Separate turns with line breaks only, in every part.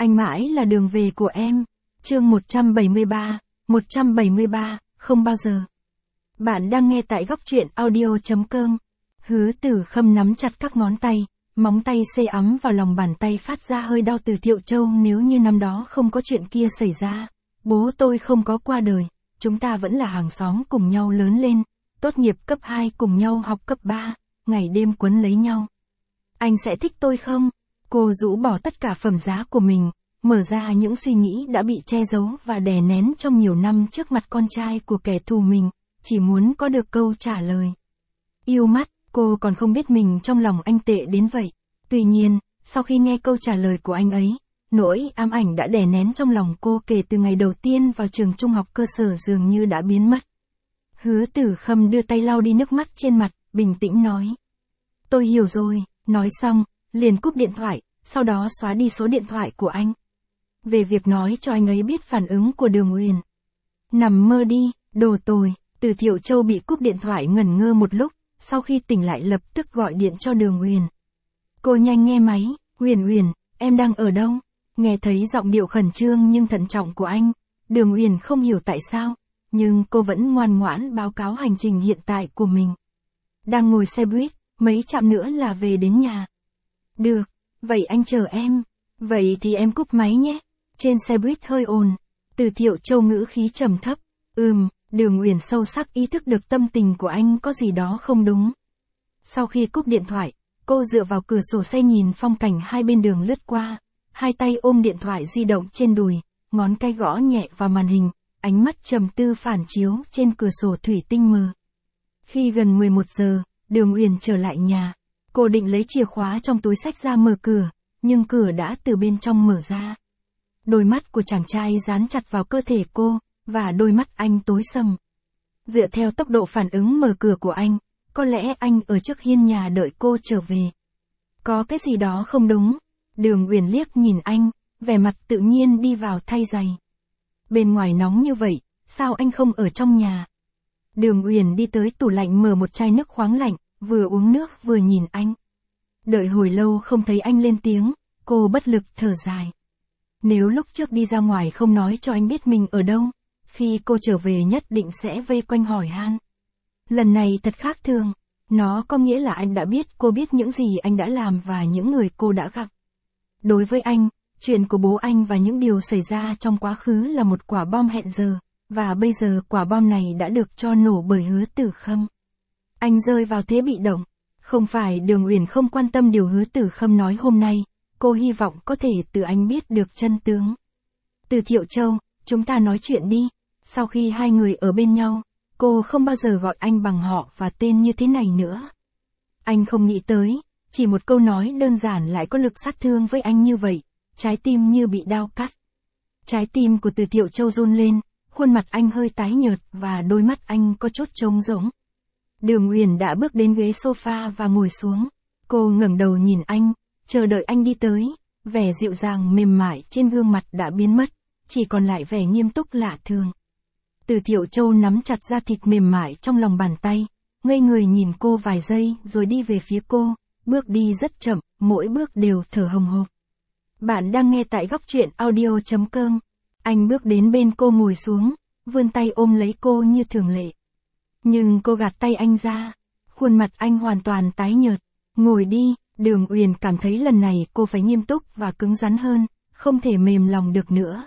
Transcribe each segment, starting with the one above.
Anh mãi là đường về của em. Chương 173, không bao giờ. Bạn đang nghe tại góc truyện audio.com. Hứa Tử Khâm nắm chặt các ngón tay, móng tay sê ấm vào lòng bàn tay phát ra hơi đau. Từ Thiệu Châu, nếu như năm đó không có chuyện kia xảy ra, bố tôi không có qua đời, chúng ta vẫn là hàng xóm cùng nhau lớn lên, tốt nghiệp cấp 2 cùng nhau học cấp 3, ngày đêm quấn lấy nhau. Anh sẽ thích tôi không? Cô rũ bỏ tất cả phẩm giá của mình, mở ra những suy nghĩ đã bị che giấu và đè nén trong nhiều năm trước mặt con trai của kẻ thù mình, chỉ muốn có được câu trả lời. Yêu mắt, cô còn không biết mình trong lòng anh tệ đến vậy. Tuy nhiên, sau khi nghe câu trả lời của anh ấy, nỗi ám ảnh đã đè nén trong lòng cô kể từ ngày đầu tiên vào trường trung học cơ sở dường như đã biến mất. Hứa Tử Khâm đưa tay lau đi nước mắt trên mặt, bình tĩnh nói. Tôi hiểu rồi, nói xong, liền cúp điện thoại, sau đó xóa đi số điện thoại của anh. Về việc nói cho anh ấy biết phản ứng của Đường Uyển. Nằm mơ đi, đồ tồi. Từ Thiệu Châu bị cúp điện thoại ngẩn ngơ một lúc, sau khi tỉnh lại lập tức gọi điện cho Đường Uyển. Cô nhanh nghe máy. Uyển, em đang ở đâu? Nghe thấy giọng điệu khẩn trương nhưng thận trọng của anh, Đường Uyển không hiểu tại sao, nhưng cô vẫn ngoan ngoãn báo cáo hành trình hiện tại của mình. Đang ngồi xe buýt, mấy chạm nữa là về đến nhà. Được, vậy anh chờ em. Vậy thì em cúp máy nhé. Trên xe buýt hơi ồn. Từ Thiệu Châu ngữ khí trầm thấp. Đường Uyển sâu sắc ý thức được tâm tình của anh có gì đó không đúng. Sau khi cúp điện thoại, cô dựa vào cửa sổ xe nhìn phong cảnh hai bên đường lướt qua, hai tay ôm điện thoại di động trên đùi, ngón cái gõ nhẹ vào màn hình, ánh mắt trầm tư phản chiếu trên cửa sổ thủy tinh mờ. Khi gần 11 giờ, Đường Uyển trở lại nhà. Cô định lấy chìa khóa trong túi xách ra mở cửa, nhưng cửa đã từ bên trong mở ra. Đôi mắt của chàng trai dán chặt vào cơ thể cô, và đôi mắt anh tối sầm. Dựa theo tốc độ phản ứng mở cửa của anh, có lẽ anh ở trước hiên nhà đợi cô trở về. Có cái gì đó không đúng. Đường Uyển liếc nhìn anh, vẻ mặt tự nhiên đi vào thay giày. Bên ngoài nóng như vậy, sao anh không ở trong nhà? Đường Uyển đi tới tủ lạnh mở một chai nước khoáng lạnh, vừa uống nước vừa nhìn anh. Đợi hồi lâu không thấy anh lên tiếng, cô bất lực thở dài. Nếu lúc trước đi ra ngoài không nói cho anh biết mình ở đâu, khi cô trở về nhất định sẽ vây quanh hỏi han. Lần này thật khác thường, nó có nghĩa là anh đã biết cô biết những gì anh đã làm và những người cô đã gặp. Đối với anh, chuyện của bố anh và những điều xảy ra trong quá khứ là một quả bom hẹn giờ, và bây giờ quả bom này đã được cho nổ bởi Hứa Tử Khâm. Anh rơi vào thế bị động. Không phải Đường Uyển không quan tâm điều Hứa Tử Khâm nói hôm nay, cô hy vọng có thể từ anh biết được chân tướng. Từ Thiệu Châu, chúng ta nói chuyện đi. Sau khi hai người ở bên nhau, cô không bao giờ gọi anh bằng họ và tên như thế này nữa. Anh không nghĩ tới, chỉ một câu nói đơn giản lại có lực sát thương với anh như vậy, trái tim như bị đao cắt. Trái tim của Từ Thiệu Châu run lên, khuôn mặt anh hơi tái nhợt và đôi mắt anh có chút trống rỗng. Đường Uyển đã bước đến ghế sofa và ngồi xuống. Cô ngẩng đầu nhìn anh, chờ đợi anh đi tới, vẻ dịu dàng mềm mại trên gương mặt đã biến mất, chỉ còn lại vẻ nghiêm túc lạ thường. Từ Thiệu Châu nắm chặt da thịt mềm mại trong lòng bàn tay, ngây người nhìn cô vài giây rồi đi về phía cô, bước đi rất chậm, mỗi bước đều thở hồng hộc. Bạn đang nghe tại góc truyện audio.com. Anh bước đến bên cô ngồi xuống, vươn tay ôm lấy cô như thường lệ. Nhưng cô gạt tay anh ra, khuôn mặt anh hoàn toàn tái nhợt. Ngồi đi. Đường Uyển cảm thấy lần này cô phải nghiêm túc và cứng rắn hơn, không thể mềm lòng được nữa.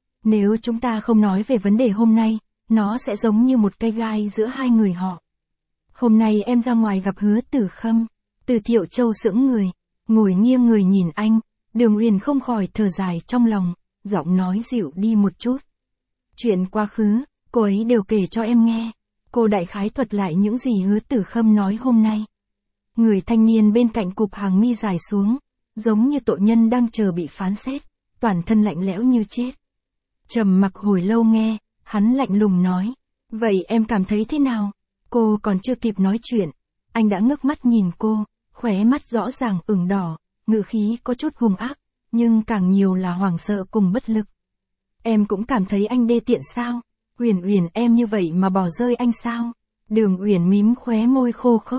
Nếu chúng ta không nói về vấn đề hôm nay, nó sẽ giống như một cây gai giữa hai người họ. Hôm nay em ra ngoài gặp Hứa Tử Khâm. Từ Thiệu Châu sững người, ngồi nghiêng người nhìn anh, Đường Uyển không khỏi thở dài trong lòng, giọng nói dịu đi một chút. Chuyện quá khứ, cô ấy đều kể cho em nghe. Cô đại khái thuật lại những gì Hứa Tử Khâm nói hôm nay. Người thanh niên bên cạnh cụp hàng mi dài xuống, giống như tội nhân đang chờ bị phán xét, toàn thân lạnh lẽo như chết. Trầm mặc hồi lâu nghe, hắn lạnh lùng nói, vậy em cảm thấy thế nào? Cô còn chưa kịp nói chuyện, anh đã ngước mắt nhìn cô, khóe mắt rõ ràng ửng đỏ, ngữ khí có chút hung ác, nhưng càng nhiều là hoảng sợ cùng bất lực. Em cũng cảm thấy anh đê tiện sao? Uyển em như vậy mà bỏ rơi anh sao? Đường Uyển mím khóe môi khô khốc.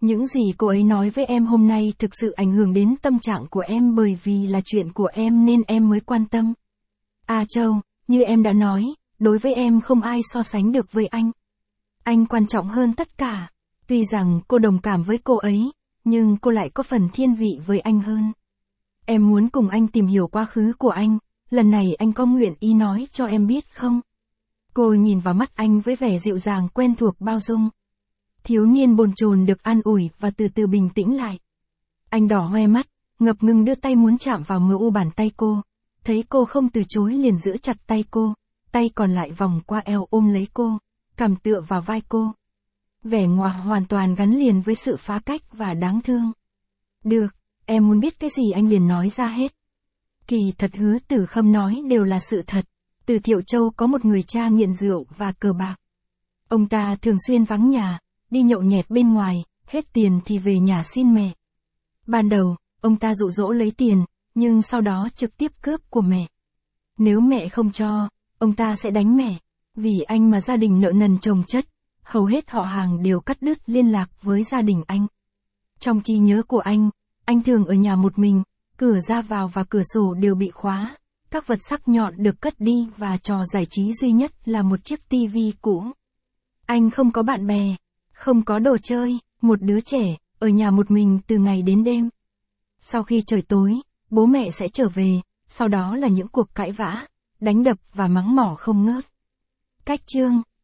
Những gì cô ấy nói với em hôm nay thực sự ảnh hưởng đến tâm trạng của em, bởi vì là chuyện của em nên em mới quan tâm. A Châu, như em đã nói, đối với em không ai so sánh được với anh. Anh quan trọng hơn tất cả. Tuy rằng cô đồng cảm với cô ấy, nhưng cô lại có phần thiên vị với anh hơn. Em muốn cùng anh tìm hiểu quá khứ của anh, lần này anh có nguyện ý nói cho em biết không? Cô nhìn vào mắt anh với vẻ dịu dàng quen thuộc bao dung. Thiếu niên bồn chồn được an ủi và từ từ bình tĩnh lại. Anh đỏ hoe mắt, ngập ngừng đưa tay muốn chạm vào mu bàn tay cô. Thấy cô không từ chối liền giữ chặt tay cô, tay còn lại vòng qua eo ôm lấy cô, cằm tựa vào vai cô. Vẻ ngoa hoàn toàn gắn liền với sự phá cách và đáng thương. Được, em muốn biết cái gì anh liền nói ra hết. Kỳ thật Hứa Tử Khâm nói đều là sự thật. Từ Thiệu Châu có một người cha nghiện rượu và cờ bạc. Ông ta thường xuyên vắng nhà, đi nhậu nhẹt bên ngoài, hết tiền thì về nhà xin mẹ. Ban đầu, ông ta dụ dỗ lấy tiền, nhưng sau đó trực tiếp cướp của mẹ. Nếu mẹ không cho, ông ta sẽ đánh mẹ. Vì anh mà gia đình nợ nần chồng chất, hầu hết họ hàng đều cắt đứt liên lạc với gia đình anh. Trong trí nhớ của anh thường ở nhà một mình, cửa ra vào và cửa sổ đều bị khóa, các vật sắc nhọn được cất đi và trò giải trí duy nhất là một chiếc tivi cũ. Anh không có bạn bè, không có đồ chơi, một đứa trẻ, ở nhà một mình từ ngày đến đêm. Sau khi trời tối, bố mẹ sẽ trở về, sau đó là những cuộc cãi vã, đánh đập và mắng mỏ không ngớt. Cách chương